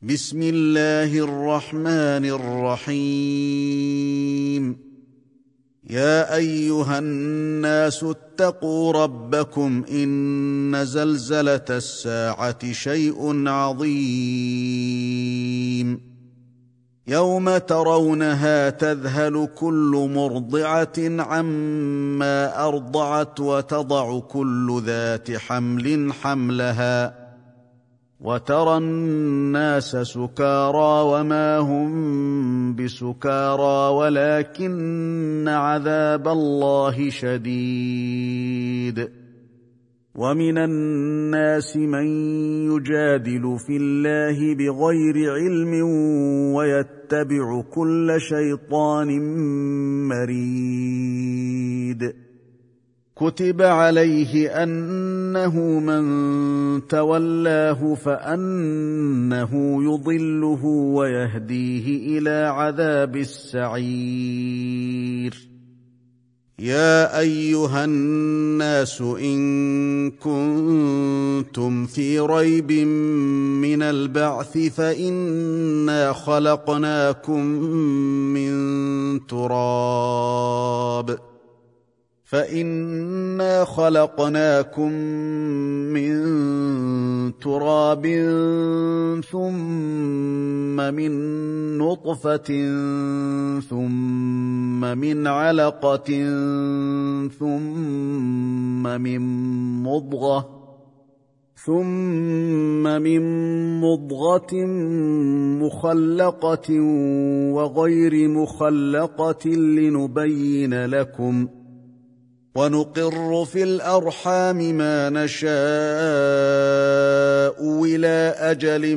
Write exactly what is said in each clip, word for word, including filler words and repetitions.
بسم الله الرحمن الرحيم. يا أيها الناس اتقوا ربكم إن زلزلة الساعة شيء عظيم يوم ترونها تذهل كل مرضعة عما أرضعت وتضع كل ذات حمل حملها وترى الناس سكارى وما هم بسكارى ولكن عذاب الله شديد. ومن الناس من يجادل في الله بغير علم ويتبع كل شيطان مريد. كتب عليه أنه من تولاه فأنه يضله ويهديه إلى عذاب السعير. يا أيها الناس إن كنتم في ريب من البعث فإنا خلقناكم من تراب فإنا خلقناكم من تراب ثم من نطفة ثم من علقة ثم من مضغة ثم من مضغة مخلقة وغير مخلقة لنبين لكم ونقر في الأرحام ما نشاء إلى أجل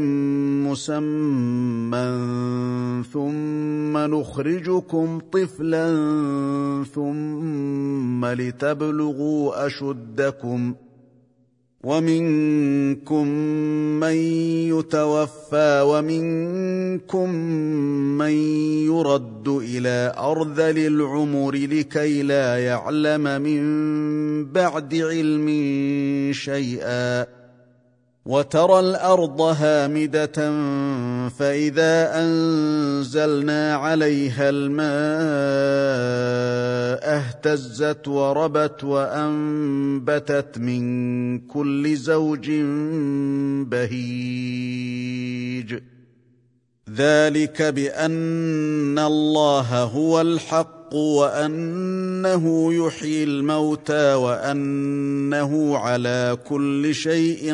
مسمى ثم نخرجكم طفلا ثم لتبلغوا أشدكم ومنكم من يتوفى ومنكم من يرد إلى أرذل العمر لكي لا يعلم من بعد علم شيئا. وترى الأرض هامدة فإذا أنزلنا عليها الماء اهتزت وربت وأنبتت من كل زوج بهيج. ذلك بأن الله هو الحق وأنه يحيي الموتى وأنه على كل شيء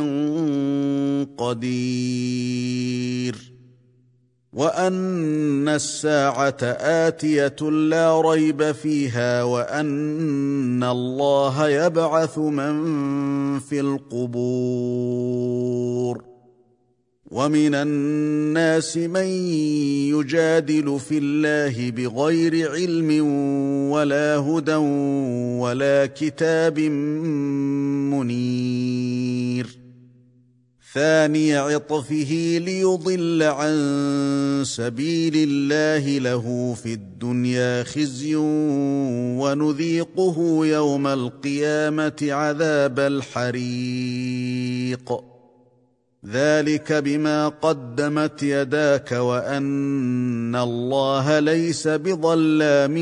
قدير وأن الساعة آتية لا ريب فيها وأن الله يبعث من في القبور. ومن الناس من يجادل في الله بغير علم ولا هدى ولا كتاب منير. ثاني عطفه ليضل عن سبيل الله له في الدنيا خزي ونذيقه يوم القيامة عذاب الحريق. ذلك بما قدمت يداك وأن الله ليس بظلام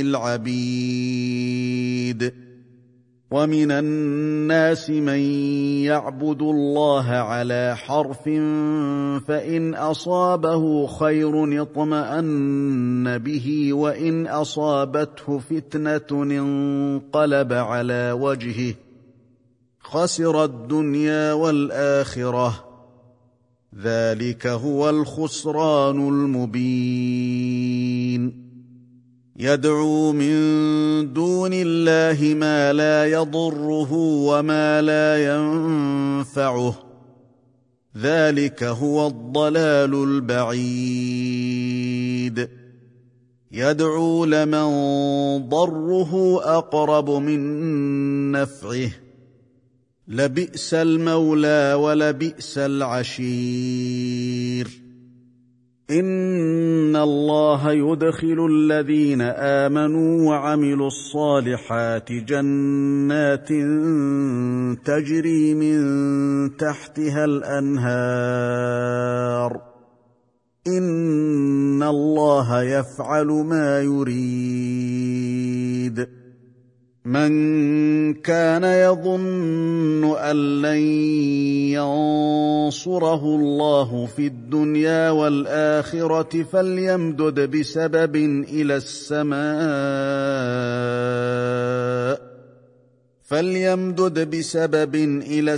للعبيد. ومن الناس من يعبد الله على حرف فإن أصابه خير اطمأن به وإن أصابته فتنة انقلب على وجهه خسر الدنيا والآخرة. ذلك هو الخسران المبين. يدعو من دون الله ما لا يضره وما لا ينفعه. ذلك هو الضلال البعيد. يدعو لمن ضره أقرب من نفعه. لبئس المولى ولبئس العشير. إن الله يدخل الذين آمنوا وعملوا الصالحات جنات تجري من تحتها الأنهار الله يفعل ما يريد. من كان يظن أن لن ينصره الله في الدنيا والآخرة فليمدد بسبب إلى السماء فليمدد بسبب إلى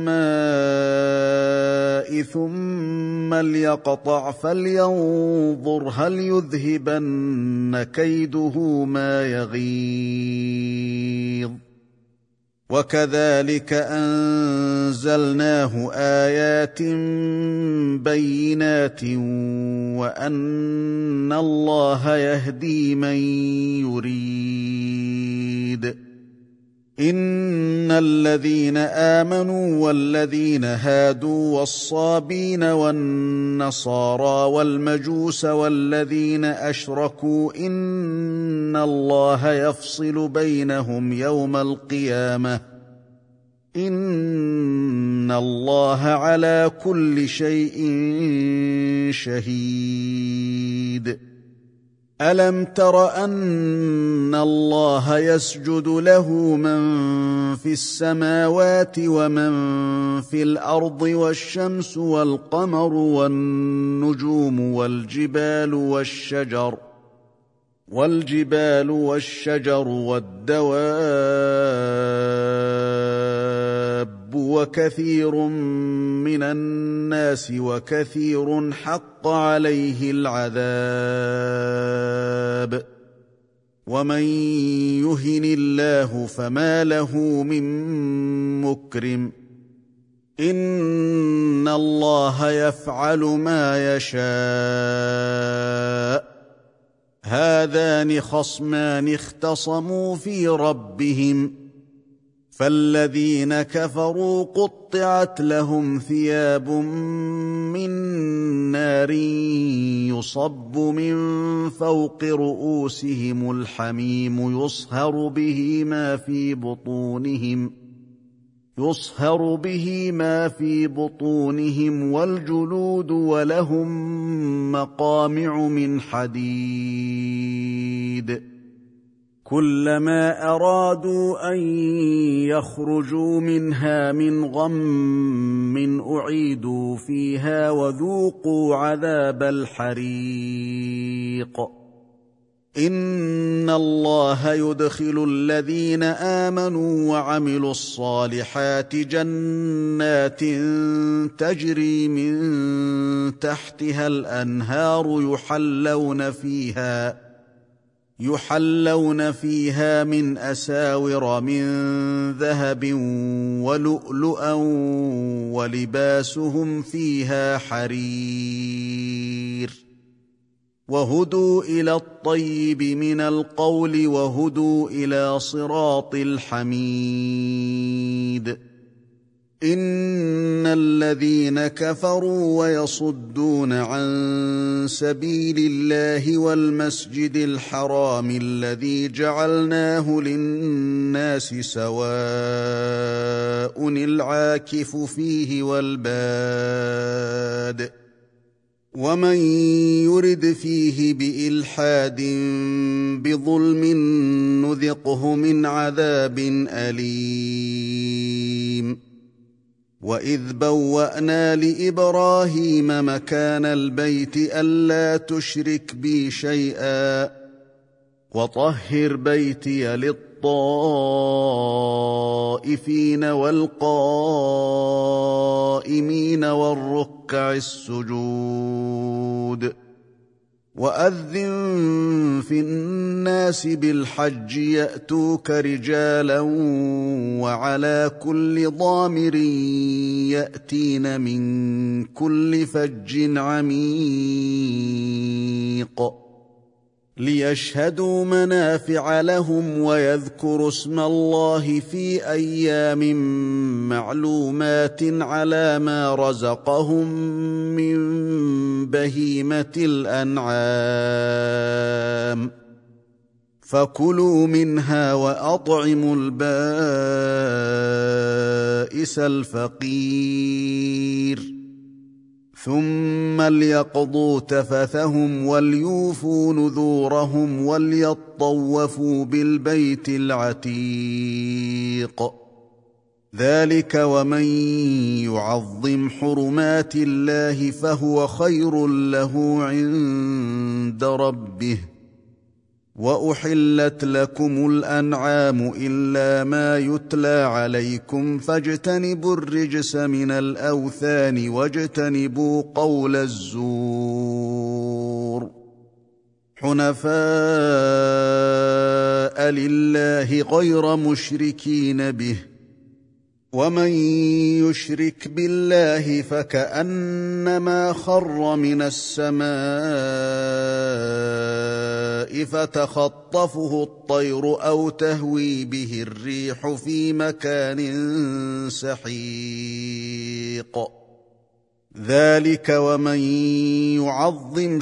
السماء ثم ليقطع فلينظر هل يذهبن كيده ما يغيظ. وكذلك أنزلناه آيات بينات وأن الله يهدي من يريد. إن الذين آمنوا والذين هادوا والصابين والنصارى والمجوس والذين أشركوا إن الله يفصل بينهم يوم القيامة إن الله على كل شيء شهيد. ألم تر أن الله يسجد له من في السماوات ومن في الأرض والشمس والقمر والنجوم والجبال والشجر والجبال والشجر والدواب وكثير من الناس وكثير حق عليه العذاب ومن يهن الله فما له من مكرم. إن الله يفعل ما يشاء. هذان خصمان اختصموا في ربهم فالذين كفروا قطعت لهم ثياب من نار يصب من فوق رؤوسهم الحميم يصهر به ما في بطونهم يصهر به ما في بطونهم والجلود ولهم مقامع من حديد. كلما أرادوا أن يخرجوا منها من غم أعيدوا فيها وذوقوا عذاب الحريق. إن الله يدخل الذين آمنوا وعملوا الصالحات جنات تجري من تحتها الأنهار يحلون فيها يحلون فيها من أساور من ذهب ولؤلؤا ولباسهم فيها حرير. وهدوا إلى الطيب من القول وهدوا إلى صراط الحميد. إن الذين كفروا ويصدون عن سبيل الله والمسجد الحرام الذي جعلناه للناس سواء العاكف فيه والباد ومن يرد فيه بإلحاد بظلم نذقه من عذاب أليم. وإذ بوأنا لإبراهيم مكان البيت ألا تشرك بي شيئا وطهر بيتي للطائفين والقائمين والركع السجود. وأذن في الناس بالحج يأتوك رجالا وعلى كل ضامر يأتين من كل فج عميق ليشهدوا منافع لهم ويذكروا اسم الله في أيام معلومات على ما رزقهم من بهيمة الأنعام فكلوا منها وأطعموا البائس الفقير. ثم ليقضوا تفثهم وليوفوا نذورهم وليطوفوا بالبيت العتيق. ذلك ومن يعظم حرمات الله فهو خير له عند ربه. وأحلت لكم الأنعام إلا ما يتلى عليكم فاجتنبوا الرجس من الأوثان واجتنبوا قول الزور. حنفاء لله غير مشركين به، ومن يشرك بالله فكأنما خر من السماء فتخطفه الطير أو تهوي به الريح في مكان سحيق. ذلك ومن يعظم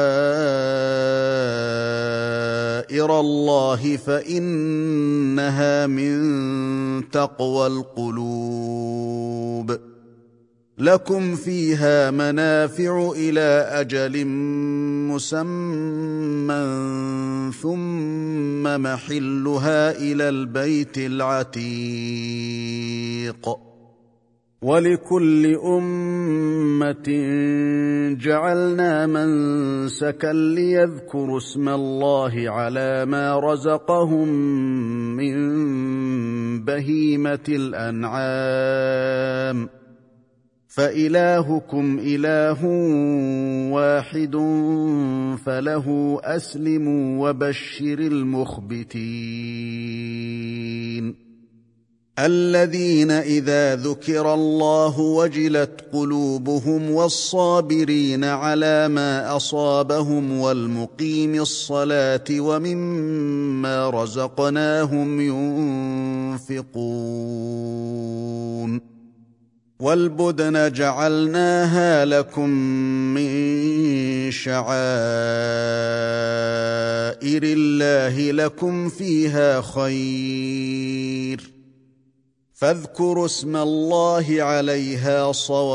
شعائر الله فإنها من تقوى القلوب. لكم فيها منافع إلى أجل مسمى ثم محلها إلى البيت العتيق. ولكل أمة جعلنا منسكا ليذكروا اسم الله على ما رزقهم من بهيمة الأنعام، فإلهكم إله واحد فله أسلموا وبشر المخبتين الذين إذا ذكر الله وجلت قلوبهم والصابرين على ما أصابهم والمقيم الصلاة ومما رزقناهم ينفقون. والبدن جعلناها لكم من شعائر الله لكم فيها خير، فاذكروا اسم الله عليها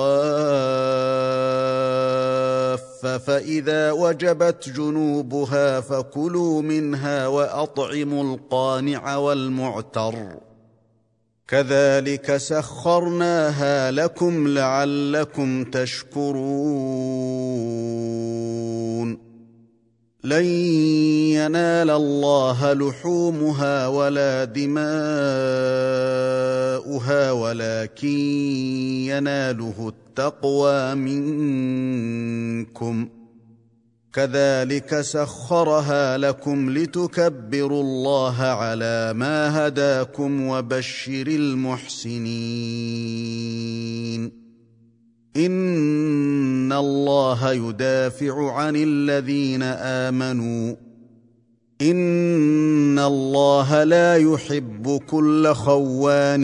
صواف، فإذا وجبت جنوبها فكلوا منها وأطعموا القانع والمعتر، كذلك سخرناها لكم لعلكم تشكرون. لن ينال الله لحومها ولا دماؤها ولكن يناله التقوى منكم، كذلك سخرها لكم لتكبروا الله على ما هداكم وبشر المحسنين. إن الله يدافع عن الذين آمنوا، إن الله لا يحب كل خوان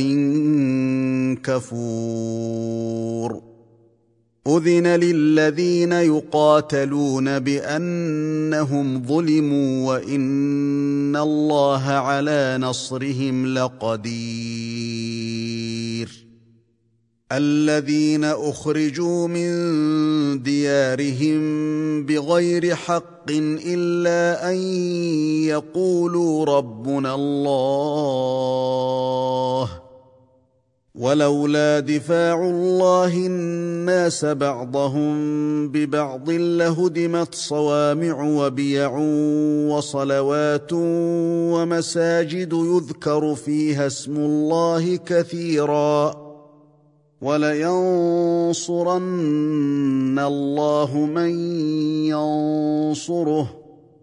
كفور. أذن للذين يقاتلون بأنهم ظلموا وإن الله على نصرهم لقدير. الذين أخرجوا من ديارهم بغير حق إلا أن يقولوا ربنا الله، ولولا دفاع الله الناس بعضهم ببعض لهدمت صوامع وبيع وصلوات ومساجد يذكر فيها اسم الله كثيرا، ولينصرن الله من ينصره،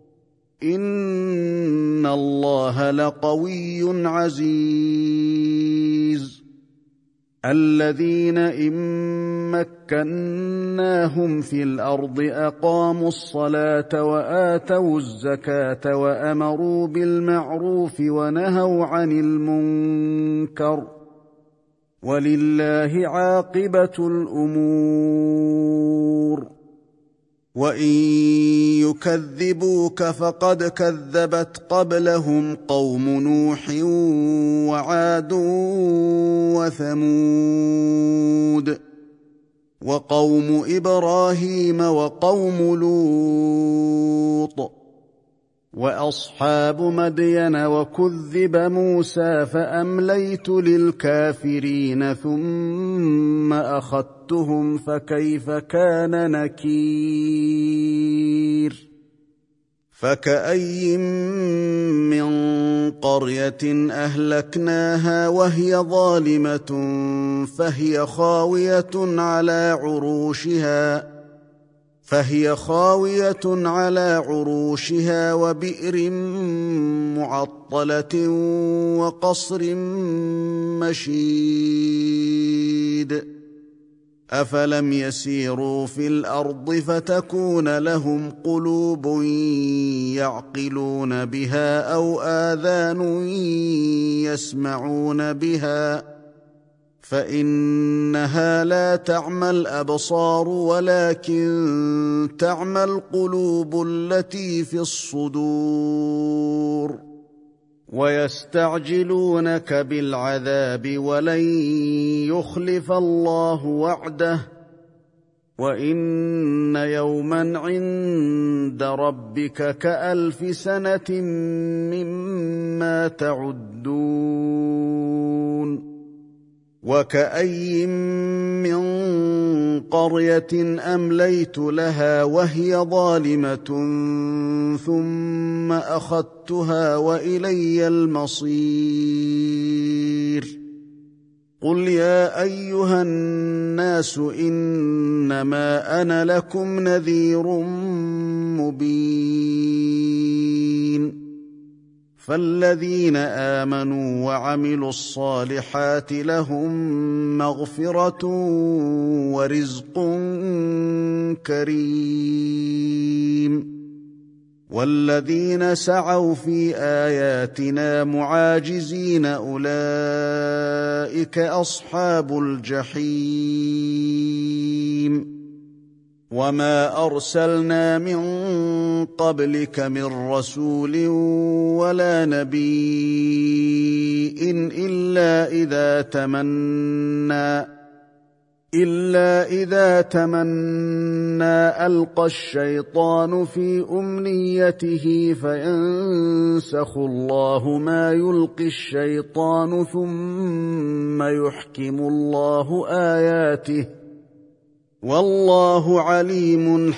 إن الله لقوي عزيز. الذين إن مكناهم في الأرض أقاموا الصلاة وآتوا الزكاة وأمروا بالمعروف ونهوا عن المنكر، ولله عاقبة الأمور. وإن يكذبوك فقد كذبت قبلهم قوم نوح وعاد وثمود، وقوم إبراهيم وقوم لوط وأصحاب مدين وكذب موسى فأمليت للكافرين ثم أخذتهم فكيف كان نكير فكأي من قرية أهلكناها وهي ظالمة فهي خاوية على عروشها فهي خاوية على عروشها وبئر معطلة وقصر مشيد أفلم يسيروا في الأرض فتكون لهم قلوب يعقلون بها أو آذان يسمعون بها فإنها لا تعمى الأبصار ولكن تعمى القلوب التي في الصدور ويستعجلونك بالعذاب ولن يخلف الله وعده وإن يوما عند ربك كألف سنة مما تعدون وكأي من قرية أمليت لها وهي ظالمة ثم أخذتها وإلي المصير قل يا أيها الناس إنما أنا لكم نذير مبين فالذين آمنوا وعملوا الصالحات لهم مغفرة ورزق كريم والذين سعوا في آياتنا معاجزين أولئك أصحاب الجحيم وما أرسلنا من قبلك من رسول ولا نبي إلا إذا تمنى إلا إذا تمنى ألقى الشيطان في أمنيته فينسخ الله ما يلقي الشيطان ثم يحكم الله آياته والله عليم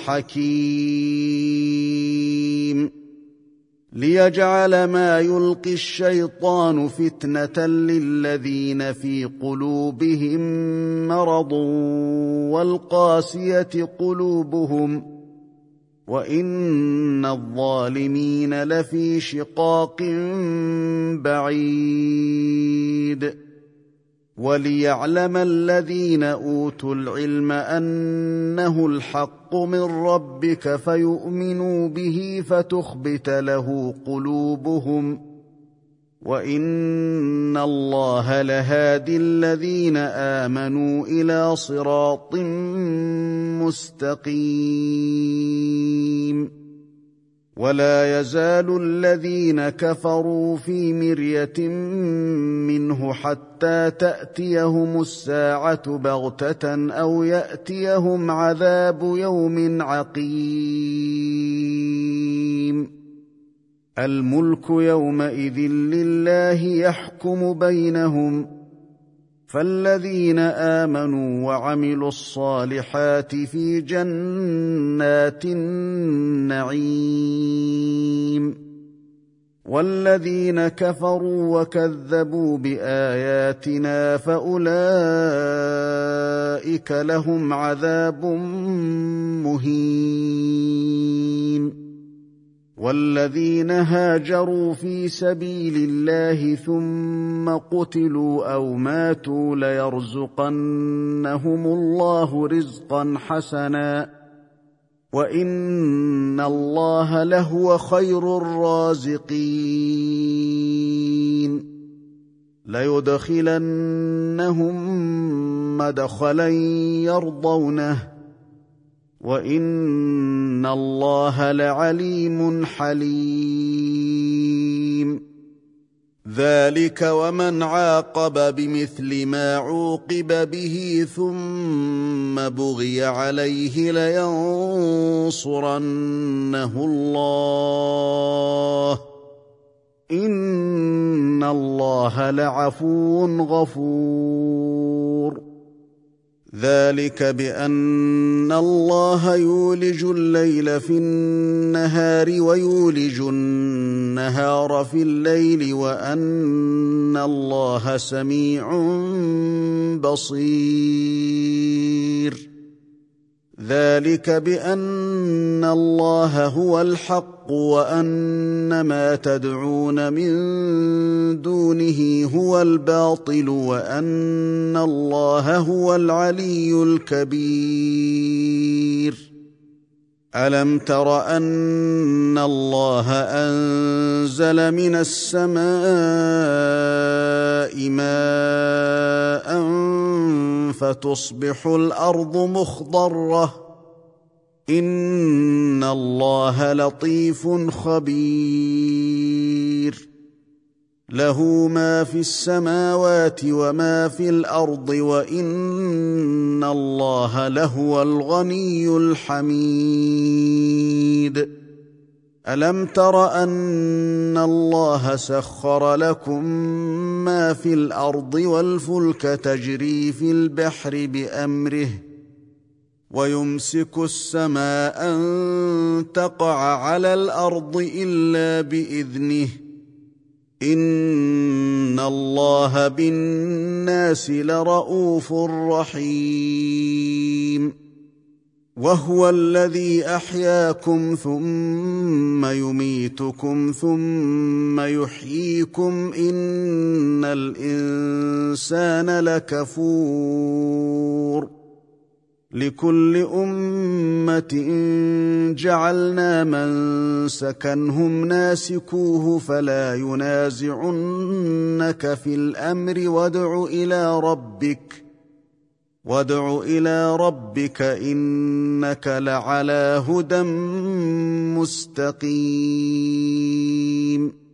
حكيم ليجعل ما يلقي الشيطان فتنة للذين في قلوبهم مرض والقاسية قلوبهم وإن الظالمين لفي شقاق بعيد وليعلم الذين أوتوا العلم أنه الحق من ربك فيؤمنوا به فتخبت له قلوبهم وإن الله لهادي الذين آمنوا إلى صراط مستقيم ولا يزال الذين كفروا في مرية منه حتى تأتيهم الساعة بغتة أو يأتيهم عذاب يوم عقيم الملك يومئذ لله يحكم بينهم فالذين آمنوا وعملوا الصالحات في جنات النعيم والذين كفروا وكذبوا بآياتنا فأولئك لهم عذاب مهين والذين هاجروا في سبيل الله ثم قتلوا أو ماتوا ليرزقنهم الله رزقا حسنا وإن الله لهو خير الرازقين ليدخلنهم مدخلا يرضونه وإن الله لعليم حليم ذلك ومن عاقب بمثل ما عوقب به ثم بغي عليه لينصرنه الله إن الله لعفو غفور. ذلك بأن الله يولج الليل في النهار ويولج النهار في الليل وأن الله سميع بصير. ذلك بأن الله هو الحق وأن ما تدعون من دونه هو الباطل وأن الله هو العلي الكبير. ألم تر أن الله أنزل من السماء ماء فتصبح الأرض مخضرة إن الله لطيف خبير. له ما في السماوات وما في الأرض وإن الله لهو الغني الحميد. ألم تر أن الله سخر لكم ما في الأرض والفلك تجري في البحر بأمره ويمسك السماء أن تقع على الأرض إلا بإذنه إن الله بالناس لرءوف رحيم. وهو الذي أحياكم ثم يميتكم ثم يحييكم إن الإنسان لكفور. لكل أمة جعلنا منسكا هم ناسكوه فلا ينازعنك في الأمر وادع إلى ربك وادع إلى ربك إنك لعلى هدى مستقيم.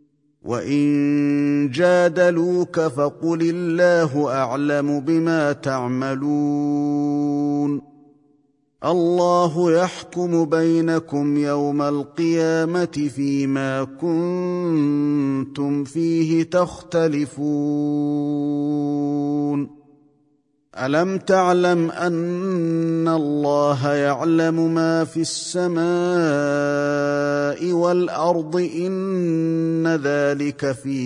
وإن جادلوك فقل الله أعلم بما تعملون. الله يحكم بينكم يوم القيامة فيما كنتم فيه تختلفون. ألم تعلم أن الله يعلم ما في السماء والأرض إن ذلك في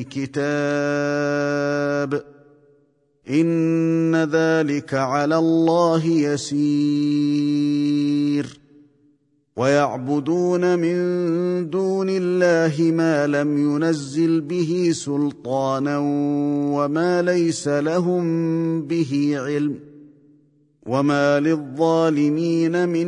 كتاب إن ذلك على الله يسير. ويعبدون من دون الله ما لم ينزل به سلطانا وما ليس لهم به علم وما للظالمين من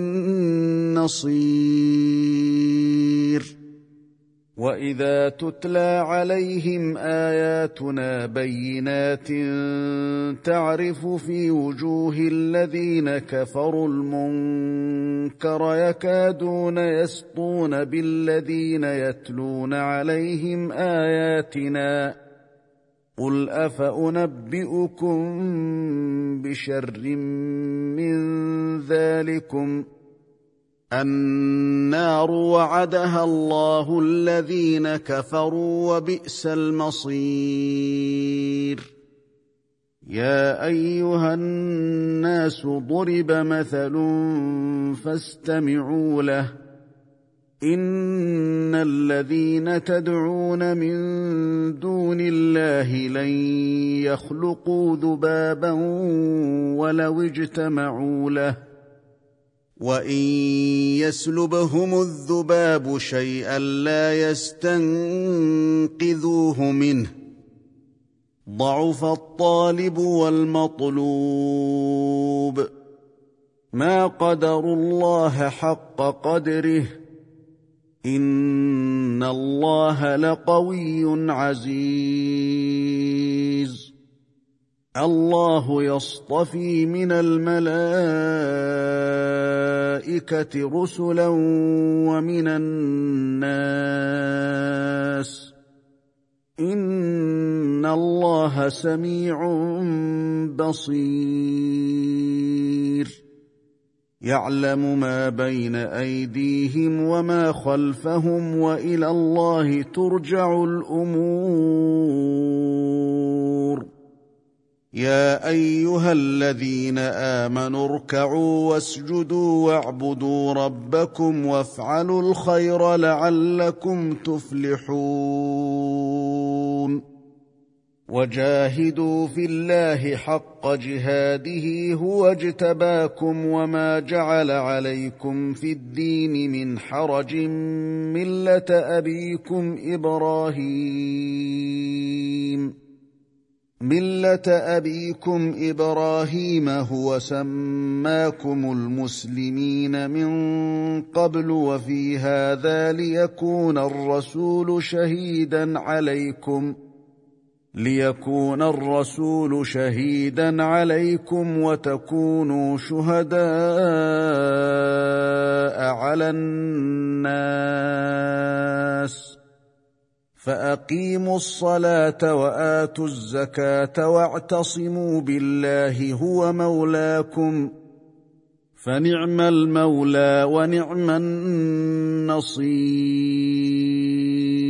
نصير. وإذا تتلى عليهم آياتنا بينات تعرف في وجوه الذين كفروا المنكر يكادون يسطون بالذين يتلون عليهم آياتنا قل أفأنبئكم بشر من ذلكم النار وعدها الله الذين كفروا وبئس المصير. يا أيها الناس ضرب مثل فاستمعوا له إن الذين تدعون من دون الله لن يخلقوا ذبابا ولو اجتمعوا له وإن يسلبهم الذباب شيئا لا يستنقذوه منه ضعف الطالب والمطلوب. ما قدروا الله حق قدره إن الله لقوي عزيز. الله يصطفي من الملائكة رسلا ومن الناس إن الله سميع بصير يعلم ما بين أيديهم وما خلفهم وإلى الله ترجع الأمور يا أيها الذين آمنوا اركعوا واسجدوا واعبدوا ربكم وافعلوا الخير لعلكم تفلحون وجاهدوا في الله حق جهاده هو اجتباكم وما جعل عليكم في الدين من حرج ملة أبيكم إبراهيم ملة أبيكم إبراهيم هو سماكم المسلمين من قبل وفي هذا ليكون الرسول شهيدا عليكم ليكون الرسول شهيدا عليكم وتكونوا شهداء على الناس فأقيموا الصلاة وآتوا الزكاة واعتصموا بالله هو مولاكم فنعم المولى ونعم النصير